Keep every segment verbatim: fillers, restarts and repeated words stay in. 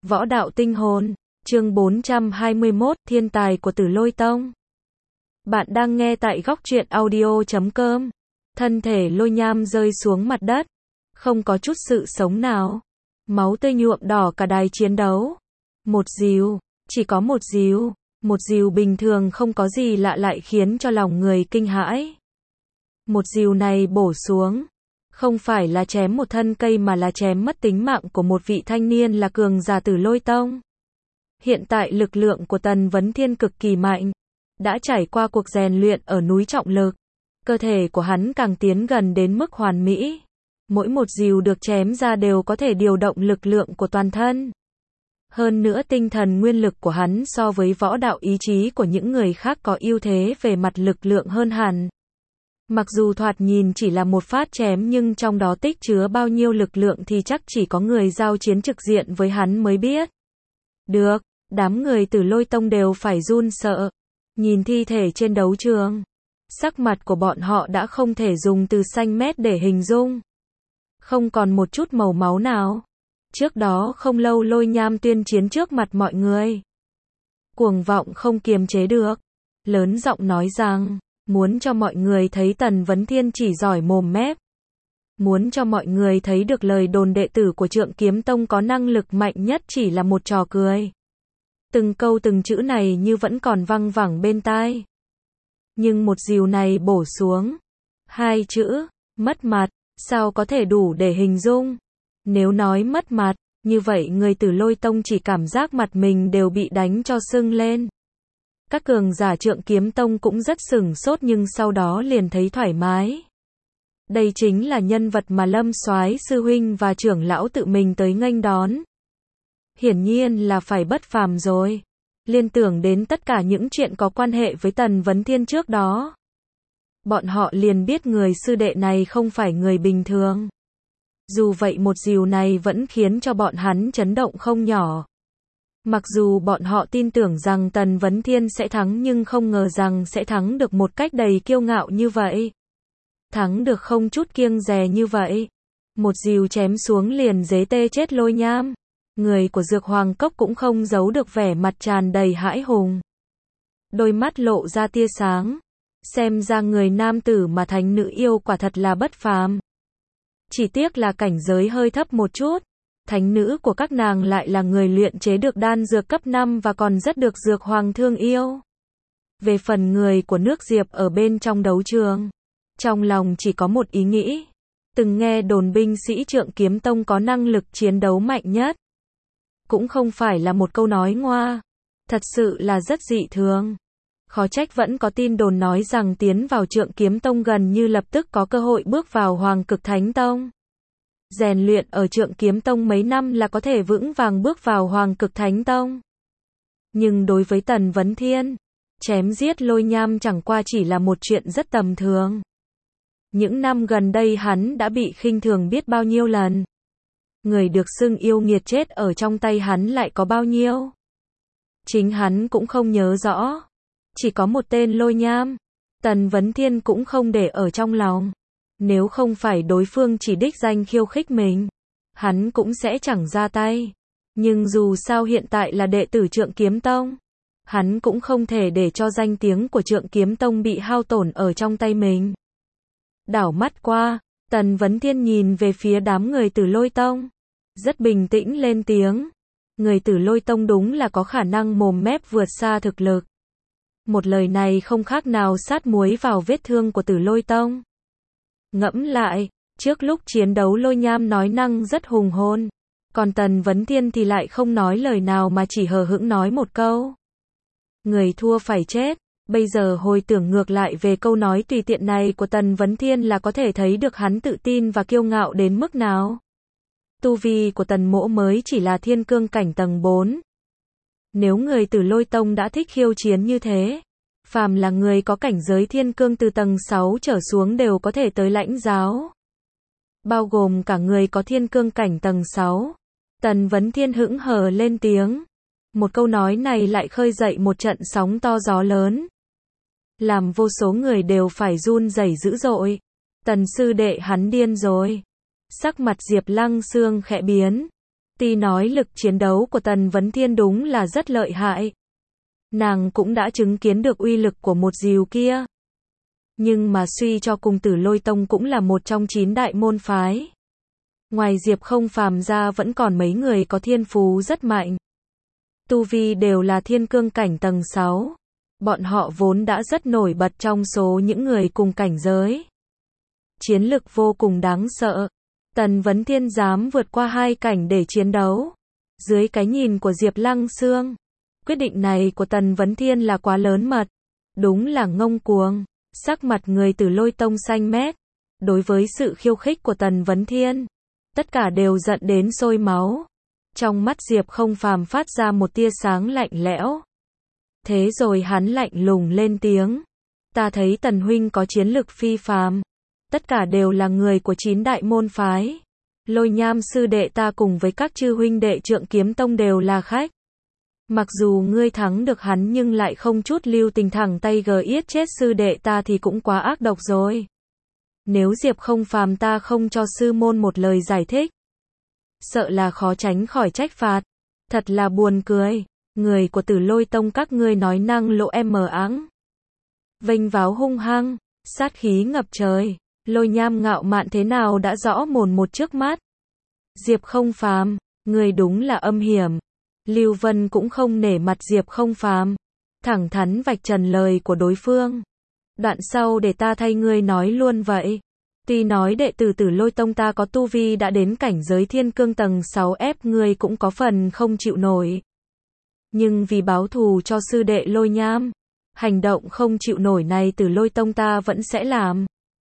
Võ đạo tinh hồn, chương bốn trăm hai mươi mốt, thiên tài của Tử Lôi Tông. Bạn đang nghe tại góc truyện audio chấm com. Thân thể Lôi Nham rơi xuống mặt đất, không có chút sự sống nào. Máu tươi nhuộm đỏ cả đài chiến đấu. Một dìu, chỉ có một dìu, một dìu bình thường không có gì lạ lại khiến cho lòng người kinh hãi. Một dìu này bổ xuống, không phải là chém một thân cây mà là chém mất tính mạng của một vị thanh niên là cường giả Tử Lôi Tông. Hiện tại lực lượng của Tần Vấn Thiên cực kỳ mạnh, đã trải qua cuộc rèn luyện ở núi trọng lực, cơ thể của hắn càng tiến gần đến mức hoàn mỹ. Mỗi một dìu được chém ra đều có thể điều động lực lượng của toàn thân. Hơn nữa tinh thần nguyên lực của hắn so với võ đạo ý chí của những người khác có ưu thế về mặt lực lượng hơn hẳn. Mặc dù thoạt nhìn chỉ là một phát chém nhưng trong đó tích chứa bao nhiêu lực lượng thì chắc chỉ có người giao chiến trực diện với hắn mới biết. Được, đám người Tử Lôi Tông đều phải run sợ. Nhìn thi thể trên đấu trường, sắc mặt của bọn họ đã không thể dùng từ xanh mét để hình dung. Không còn một chút màu máu nào. Trước đó không lâu Lôi Nham tuyên chiến trước mặt mọi người. Cuồng vọng không kiềm chế được, lớn giọng nói rằng, muốn cho mọi người thấy Tần Vấn Thiên chỉ giỏi mồm mép. Muốn cho mọi người thấy được lời đồn đệ tử của Trượng Kiếm Tông có năng lực mạnh nhất chỉ là một trò cười. Từng câu từng chữ này như vẫn còn văng vẳng bên tai. Nhưng một dìu này bổ xuống. Hai chữ, mất mặt, sao có thể đủ để hình dung. Nếu nói mất mặt, như vậy người Tử Lôi Tông chỉ cảm giác mặt mình đều bị đánh cho sưng lên. Các cường giả Trượng Kiếm Tông cũng rất sửng sốt nhưng sau đó liền thấy thoải mái. Đây chính là nhân vật mà Lâm Soái sư huynh và trưởng lão tự mình tới nghênh đón. Hiển nhiên là phải bất phàm rồi. Liên tưởng đến tất cả những chuyện có quan hệ với Tần Vấn Thiên trước đó. Bọn họ liền biết người sư đệ này không phải người bình thường. Dù vậy một dìu này vẫn khiến cho bọn hắn chấn động không nhỏ. Mặc dù bọn họ tin tưởng rằng Tần Vấn Thiên sẽ thắng nhưng không ngờ rằng sẽ thắng được một cách đầy kiêu ngạo như vậy. Thắng được không chút kiêng dè như vậy. Một dìu chém xuống liền dế tê chết Lôi Nham. Người của Dược Hoàng Cốc cũng không giấu được vẻ mặt tràn đầy hãi hùng. Đôi mắt lộ ra tia sáng. Xem ra người nam tử mà thánh nữ yêu quả thật là bất phàm. Chỉ tiếc là cảnh giới hơi thấp một chút. Thánh nữ của các nàng lại là người luyện chế được đan dược cấp năm và còn rất được Dược Hoàng thương yêu. Về phần người của nước Diệp ở bên trong đấu trường, trong lòng chỉ có một ý nghĩ. Từng nghe đồn binh sĩ Trượng Kiếm Tông có năng lực chiến đấu mạnh nhất. Cũng không phải là một câu nói ngoa. Thật sự là rất dị thường. Khó trách vẫn có tin đồn nói rằng tiến vào Trượng Kiếm Tông gần như lập tức có cơ hội bước vào Hoàng Cực Thánh Tông. Rèn luyện ở Trượng Kiếm Tông mấy năm là có thể vững vàng bước vào Hoàng Cực Thánh Tông. Nhưng đối với Tần Vấn Thiên, chém giết Lôi Nham chẳng qua chỉ là một chuyện rất tầm thường. Những năm gần đây hắn đã bị khinh thường biết bao nhiêu lần. Người được xưng yêu nghiệt chết ở trong tay hắn lại có bao nhiêu. Chính hắn cũng không nhớ rõ. Chỉ có một tên Lôi Nham. Tần Vấn Thiên cũng không để ở trong lòng. Nếu không phải đối phương chỉ đích danh khiêu khích mình, hắn cũng sẽ chẳng ra tay. Nhưng dù sao hiện tại là đệ tử Trượng Kiếm Tông, hắn cũng không thể để cho danh tiếng của Trượng Kiếm Tông bị hao tổn ở trong tay mình. Đảo mắt qua, Tần Vấn Thiên nhìn về phía đám người Tử Lôi Tông, rất bình tĩnh lên tiếng. Người Tử Lôi Tông đúng là có khả năng mồm mép vượt xa thực lực. Một lời này không khác nào sát muối vào vết thương của Tử Lôi Tông. Ngẫm lại, trước lúc chiến đấu Lôi Nham nói năng rất hùng hồn, còn Tần Vấn Thiên thì lại không nói lời nào mà chỉ hờ hững nói một câu. Người thua phải chết. Bây giờ hồi tưởng ngược lại về câu nói tùy tiện này của Tần Vấn Thiên là có thể thấy được hắn tự tin và kiêu ngạo đến mức nào. Tu vi của Tần Mỗ mới chỉ là thiên cương cảnh tầng bốn. Nếu người Tử Lôi Tông đã thích khiêu chiến như thế, phàm là người có cảnh giới thiên cương từ tầng sáu trở xuống đều có thể tới lãnh giáo. Bao gồm cả người có thiên cương cảnh tầng sáu. Tần Vấn Thiên hững hờ lên tiếng. Một câu nói này lại khơi dậy một trận sóng to gió lớn. Làm vô số người đều phải run rẩy dữ dội. Tần sư đệ hắn điên rồi. Sắc mặt Diệp Lăng Xương khẽ biến. Tuy nói lực chiến đấu của Tần Vấn Thiên đúng là rất lợi hại. Nàng cũng đã chứng kiến được uy lực của một dìu kia. Nhưng mà suy cho cùng Tử Lôi Tông cũng là một trong chín đại môn phái. Ngoài Diệp Không Phàm ra vẫn còn mấy người có thiên phú rất mạnh. Tu vi đều là thiên cương cảnh tầng sáu. Bọn họ vốn đã rất nổi bật trong số những người cùng cảnh giới. Chiến lực vô cùng đáng sợ. Tần Vấn Thiên dám vượt qua hai cảnh để chiến đấu. Dưới cái nhìn của Diệp Lăng Xương, quyết định này của Tần Vấn Thiên là quá lớn mật. Đúng là ngông cuồng. Sắc mặt người Tử Lôi Tông xanh mét. Đối với sự khiêu khích của Tần Vấn Thiên, tất cả đều giận đến sôi máu. Trong mắt Diệp Không Phàm phát ra một tia sáng lạnh lẽo. Thế rồi hắn lạnh lùng lên tiếng. Ta thấy Tần huynh có chiến lực phi phàm. Tất cả đều là người của chín đại môn phái. Lôi Nham sư đệ ta cùng với các chư huynh đệ Trượng Kiếm Tông đều là khách. Mặc dù ngươi thắng được hắn nhưng lại không chút lưu tình thẳng tay gờ yết chết sư đệ ta thì cũng quá ác độc rồi. Nếu Diệp Không Phàm ta không cho sư môn một lời giải thích, sợ là khó tránh khỏi trách phạt. Thật là buồn cười. Người của Tử Lôi Tông các ngươi nói năng lộ em mờ áng, vênh váo hung hăng, sát khí ngập trời. Lôi Nham ngạo mạn thế nào đã rõ mồn một trước mắt. Diệp Không Phàm, người đúng là âm hiểm. Lưu Vân cũng không nể mặt Diệp Không Phàm, thẳng thắn vạch trần lời của đối phương. Đoạn sau để ta thay ngươi nói luôn vậy. Tuy nói đệ tử Tử Lôi Tông ta có tu vi đã đến cảnh giới thiên cương tầng sáu, ép ngươi cũng có phần không chịu nổi. Nhưng vì báo thù cho sư đệ Lôi Nham, hành động không chịu nổi này Tử Lôi Tông ta vẫn sẽ làm.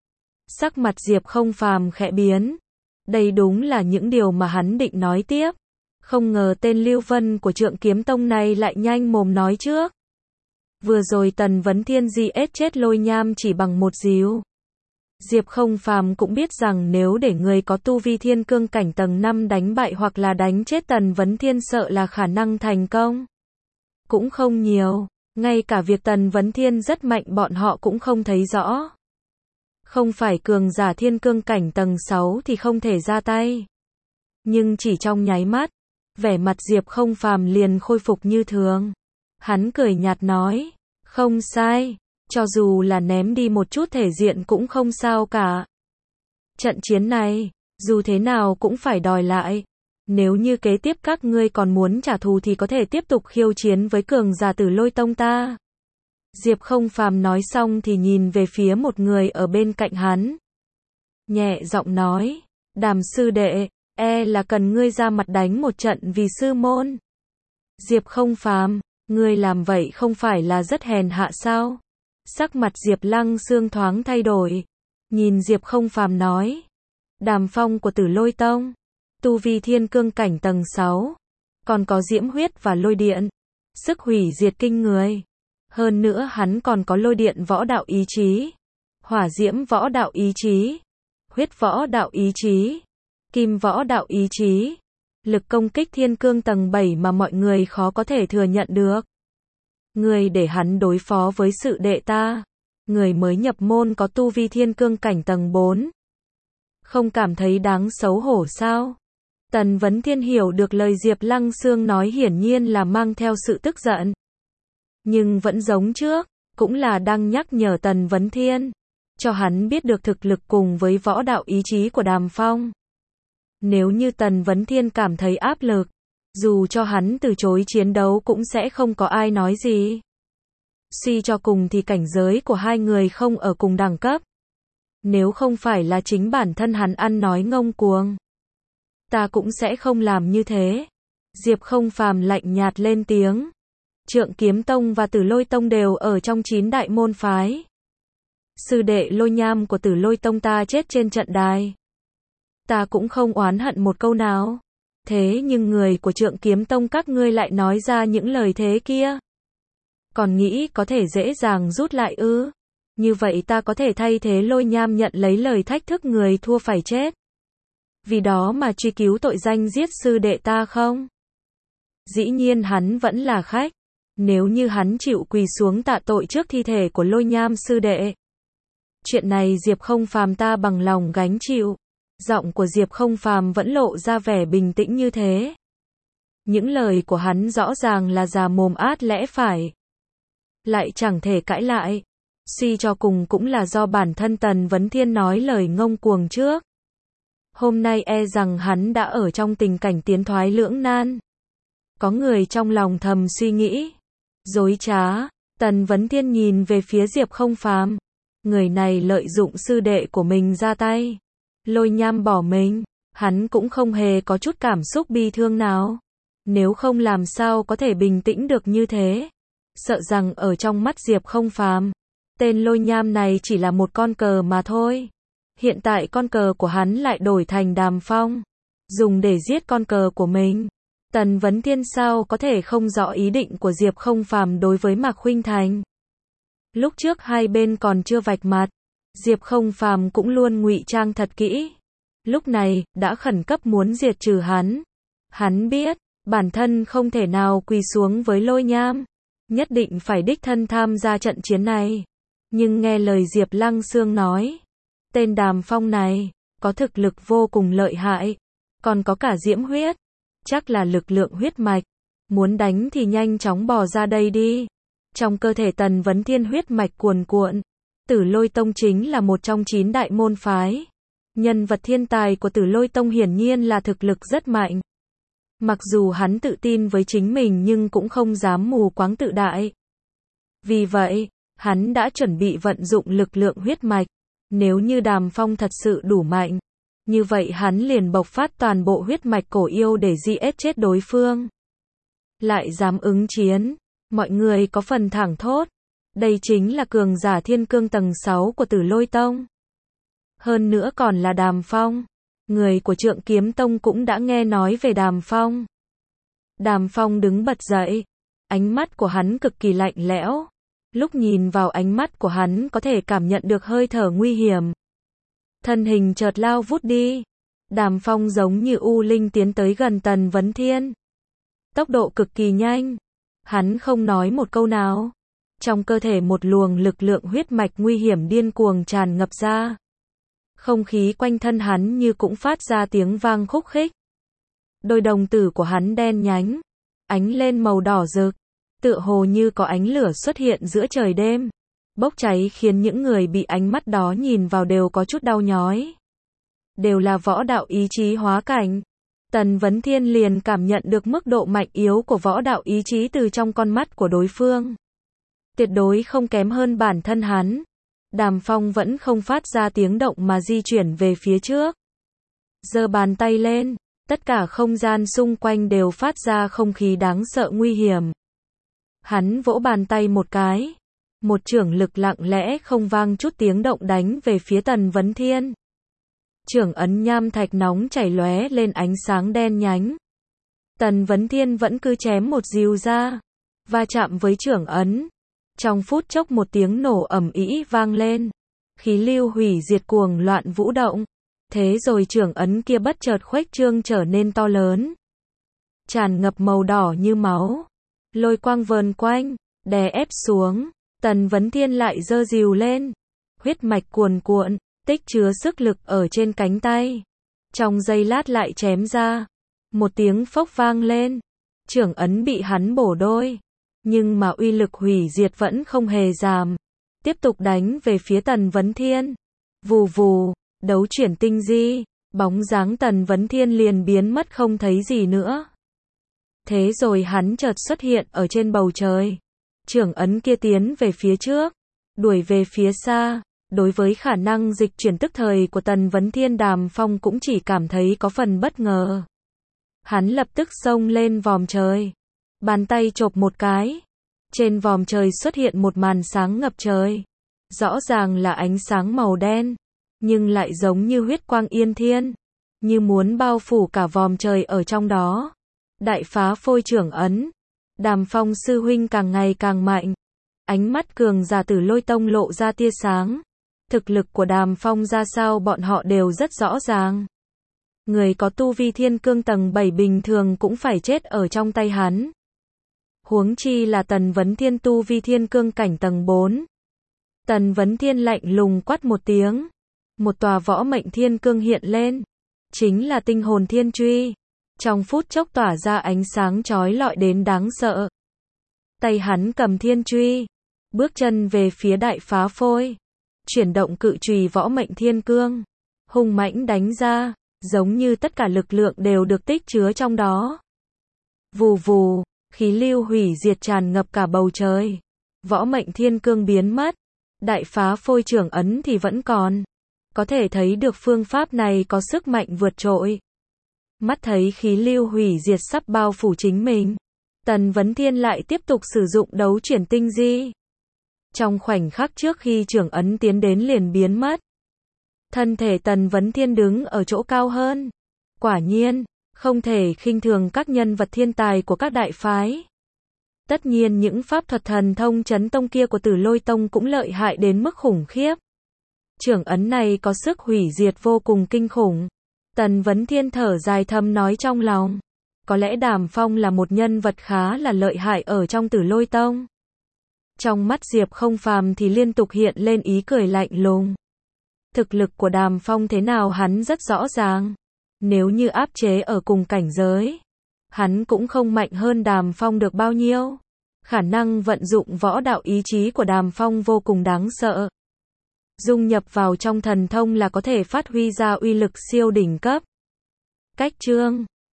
Sắc mặt Diệp Không Phàm khẽ biến. Đây đúng là những điều mà hắn định nói tiếp. Không ngờ tên Lưu Vân của Trượng Kiếm Tông này lại nhanh mồm nói trước. Vừa rồi Tần Vấn Thiên di ết chết Lôi Nham chỉ bằng một dìu. Diệp Không Phàm cũng biết rằng nếu để người có tu vi thiên cương cảnh tầng năm đánh bại hoặc là đánh chết Tần Vấn Thiên sợ là khả năng thành công cũng không nhiều. Ngay cả việc Tần Vấn Thiên rất mạnh bọn họ cũng không thấy rõ. Không phải cường giả thiên cương cảnh tầng sáu thì không thể ra tay. Nhưng chỉ trong nháy mắt, vẻ mặt Diệp Không Phàm liền khôi phục như thường. Hắn cười nhạt nói, không sai, cho dù là ném đi một chút thể diện cũng không sao cả. Trận chiến này, dù thế nào cũng phải đòi lại. Nếu như kế tiếp các ngươi còn muốn trả thù thì có thể tiếp tục khiêu chiến với cường giả Tử Lôi Tông ta. Diệp Không Phàm nói xong thì nhìn về phía một người ở bên cạnh hắn. Nhẹ giọng nói, Đàm sư đệ, e là cần ngươi ra mặt đánh một trận vì sư môn. Diệp Không Phàm, ngươi làm vậy không phải là rất hèn hạ sao? Sắc mặt Diệp Lăng Xương thoáng thay đổi. Nhìn Diệp Không Phàm nói, Đàm Phong của Tử Lôi Tông, tu vi thiên cương cảnh tầng sáu, còn có diễm huyết và lôi điện, sức hủy diệt kinh người. Hơn nữa hắn còn có lôi điện võ đạo ý chí, hỏa diễm võ đạo ý chí, huyết võ đạo ý chí, kim võ đạo ý chí, lực công kích thiên cương tầng bảy mà mọi người khó có thể thừa nhận được. Người để hắn đối phó với sự đệ ta, người mới nhập môn có tu vi thiên cương cảnh tầng bốn. Không cảm thấy đáng xấu hổ sao? Tần Vấn Thiên hiểu được lời Diệp Lăng Xương nói hiển nhiên là mang theo sự tức giận. Nhưng vẫn giống trước, cũng là đang nhắc nhở Tần Vấn Thiên, cho hắn biết được thực lực cùng với võ đạo ý chí của Đàm Phong. Nếu như Tần Vấn Thiên cảm thấy áp lực, dù cho hắn từ chối chiến đấu cũng sẽ không có ai nói gì. Suy cho cùng thì cảnh giới của hai người không ở cùng đẳng cấp. Nếu không phải là chính bản thân hắn ăn nói ngông cuồng, ta cũng sẽ không làm như thế. Diệp Không Phàm lạnh nhạt lên tiếng. Trượng Kiếm Tông và Tử Lôi Tông đều ở trong chín đại môn phái. Sư đệ Lôi Nham của Tử Lôi Tông ta chết trên trận đài, ta cũng không oán hận một câu nào. Thế nhưng người của Trượng Kiếm Tông các ngươi lại nói ra những lời thế kia. Còn nghĩ có thể dễ dàng rút lại ư? Như vậy ta có thể thay thế Lôi Nham nhận lấy lời thách thức người thua phải chết, vì đó mà truy cứu tội danh giết sư đệ ta không? Dĩ nhiên hắn vẫn là khách. Nếu như hắn chịu quỳ xuống tạ tội trước thi thể của Lôi Nham sư đệ, chuyện này Diệp Không Phàm ta bằng lòng gánh chịu. Giọng của Diệp Không Phàm vẫn lộ ra vẻ bình tĩnh như thế. Những lời của hắn rõ ràng là già mồm át lẽ phải. Lại chẳng thể cãi lại. Suy cho cùng cũng là do bản thân Tần Vấn Thiên nói lời ngông cuồng trước. Hôm nay e rằng hắn đã ở trong tình cảnh tiến thoái lưỡng nan. Có người trong lòng thầm suy nghĩ. Dối trá, Tần Vấn Thiên nhìn về phía Diệp Không Phàm. Người này lợi dụng sư đệ của mình ra tay. Lôi Nham bỏ mình, hắn cũng không hề có chút cảm xúc bi thương nào. Nếu không làm sao có thể bình tĩnh được như thế. Sợ rằng ở trong mắt Diệp Không Phàm, tên Lôi Nham này chỉ là một con cờ mà thôi. Hiện tại con cờ của hắn lại đổi thành Đàm Phong, dùng để giết con cờ của mình. Tần Vấn Thiên sao có thể không rõ ý định của Diệp Không Phàm đối với Mạc Khuynh Thành. Lúc trước hai bên còn chưa vạch mặt, Diệp Không Phàm cũng luôn ngụy trang thật kỹ. Lúc này, đã khẩn cấp muốn diệt trừ hắn. Hắn biết, bản thân không thể nào quỳ xuống với Lôi Nham. Nhất định phải đích thân tham gia trận chiến này. Nhưng nghe lời Diệp Lăng Xương nói, tên Đàm Phong này, có thực lực vô cùng lợi hại. Còn có cả diễm huyết. Chắc là lực lượng huyết mạch. Muốn đánh thì nhanh chóng bò ra đây đi. Trong cơ thể Tần Vấn Thiên huyết mạch cuồn cuộn. Tử Lôi Tông chính là một trong chín đại môn phái. Nhân vật thiên tài của Tử Lôi Tông hiển nhiên là thực lực rất mạnh. Mặc dù hắn tự tin với chính mình nhưng cũng không dám mù quáng tự đại. Vì vậy, hắn đã chuẩn bị vận dụng lực lượng huyết mạch. Nếu như Đàm Phong thật sự đủ mạnh, như vậy hắn liền bộc phát toàn bộ huyết mạch cổ yêu để giết chết đối phương. Lại dám ứng chiến, mọi người có phần thảng thốt. Đây chính là cường giả thiên cương tầng sáu của Tử Lôi Tông. Hơn nữa còn là Đàm Phong. Người của Trượng Kiếm Tông cũng đã nghe nói về Đàm Phong. Đàm Phong đứng bật dậy. Ánh mắt của hắn cực kỳ lạnh lẽo. Lúc nhìn vào ánh mắt của hắn có thể cảm nhận được hơi thở nguy hiểm. Thân hình chợt lao vút đi. Đàm Phong giống như u linh tiến tới gần Tần Vấn Thiên. Tốc độ cực kỳ nhanh. Hắn không nói một câu nào. Trong cơ thể một luồng lực lượng huyết mạch nguy hiểm điên cuồng tràn ngập ra. Không khí quanh thân hắn như cũng phát ra tiếng vang khúc khích. Đôi đồng tử của hắn đen nhánh, ánh lên màu đỏ rực, tựa hồ như có ánh lửa xuất hiện giữa trời đêm, bốc cháy khiến những người bị ánh mắt đó nhìn vào đều có chút đau nhói. Đều là võ đạo ý chí hóa cảnh. Tần Vấn Thiên liền cảm nhận được mức độ mạnh yếu của võ đạo ý chí từ trong con mắt của đối phương. Tuyệt đối không kém hơn bản thân hắn. Đàm Phong vẫn không phát ra tiếng động mà di chuyển về phía trước. Giơ bàn tay lên, tất cả không gian xung quanh đều phát ra không khí đáng sợ nguy hiểm. Hắn vỗ bàn tay một cái. Một chưởng lực lặng lẽ không vang chút tiếng động đánh về phía Tần Vấn Thiên. Chưởng ấn nham thạch nóng chảy lóe lên ánh sáng đen nhánh. Tần Vấn Thiên vẫn cứ chém một dìu ra, va chạm với chưởng ấn. Trong phút chốc một tiếng nổ ầm ĩ vang lên. Khí lưu hủy diệt cuồng loạn vũ động. Thế rồi chưởng ấn kia bất chợt khuếch trương trở nên to lớn. Tràn ngập màu đỏ như máu. Lôi quang vờn quanh, đè ép xuống. Tần Vấn Thiên lại giơ dìu lên. Huyết mạch cuồn cuộn, tích chứa sức lực ở trên cánh tay. Trong giây lát lại chém ra. Một tiếng phốc vang lên. Chưởng ấn bị hắn bổ đôi. Nhưng mà uy lực hủy diệt vẫn không hề giảm. Tiếp tục đánh về phía Tần Vấn Thiên. Vù vù, đấu chuyển tinh di, bóng dáng Tần Vấn Thiên liền biến mất không thấy gì nữa. Thế rồi hắn chợt xuất hiện ở trên bầu trời. Chưởng ấn kia tiến về phía trước, đuổi về phía xa. Đối với khả năng dịch chuyển tức thời của Tần Vấn Thiên, Đàm Phong cũng chỉ cảm thấy có phần bất ngờ. Hắn lập tức xông lên vòm trời. Bàn tay chộp một cái. Trên vòm trời xuất hiện một màn sáng ngập trời. Rõ ràng là ánh sáng màu đen. Nhưng lại giống như huyết quang yên thiên. Như muốn bao phủ cả vòm trời ở trong đó. Đại phá phôi chưởng ấn. Đàm Phong sư huynh càng ngày càng mạnh. Ánh mắt cường giả Tử Lôi Tông lộ ra tia sáng. Thực lực của Đàm Phong ra sao bọn họ đều rất rõ ràng. Người có tu vi thiên cương tầng bảy bình thường cũng phải chết ở trong tay hắn. Huống chi là Tần Vấn Thiên tu vi thiên cương cảnh tầng bốn. Tần Vấn Thiên lạnh lùng quát một tiếng. Một tòa võ mệnh thiên cương hiện lên. chính là tinh hồn thiên truy. Trong phút chốc tỏa ra ánh sáng chói lọi đến đáng sợ. Tay hắn cầm thiên truy, bước chân về phía đại phá phôi, chuyển động cự chùy võ mệnh thiên cương, hung mãnh đánh ra, giống như tất cả lực lượng đều được tích chứa trong đó. Vù vù, khí lưu hủy diệt tràn ngập cả bầu trời. Võ mệnh thiên cương biến mất, đại phá phôi trưởng ấn thì vẫn còn. Có thể thấy được phương pháp này có sức mạnh vượt trội. Mắt thấy khí lưu hủy diệt sắp bao phủ chính mình, Tần Vấn Thiên lại tiếp tục sử dụng đấu chuyển tinh di. Trong khoảnh khắc trước khi trưởng ấn tiến đến liền biến mất. Thân thể Tần Vấn Thiên đứng ở chỗ cao hơn. Quả nhiên, không thể khinh thường các nhân vật thiên tài của các đại phái. Tất nhiên những pháp thuật thần thông chấn tông kia của Tử Lôi Tông cũng lợi hại đến mức khủng khiếp. Trưởng ấn này có sức hủy diệt vô cùng kinh khủng. Tần Vấn Thiên thở dài thầm nói trong lòng. Có lẽ Đàm Phong là một nhân vật khá là lợi hại ở trong Tử Lôi Tông. Trong mắt Diệp Không Phàm thì liên tục hiện lên ý cười lạnh lùng. Thực lực của Đàm Phong thế nào hắn rất rõ ràng. Nếu như áp chế ở cùng cảnh giới, hắn cũng không mạnh hơn Đàm Phong được bao nhiêu. Khả năng vận dụng võ đạo ý chí của Đàm Phong vô cùng đáng sợ. Dung nhập vào trong thần thông là có thể phát huy ra uy lực siêu đỉnh cấp. Cách chương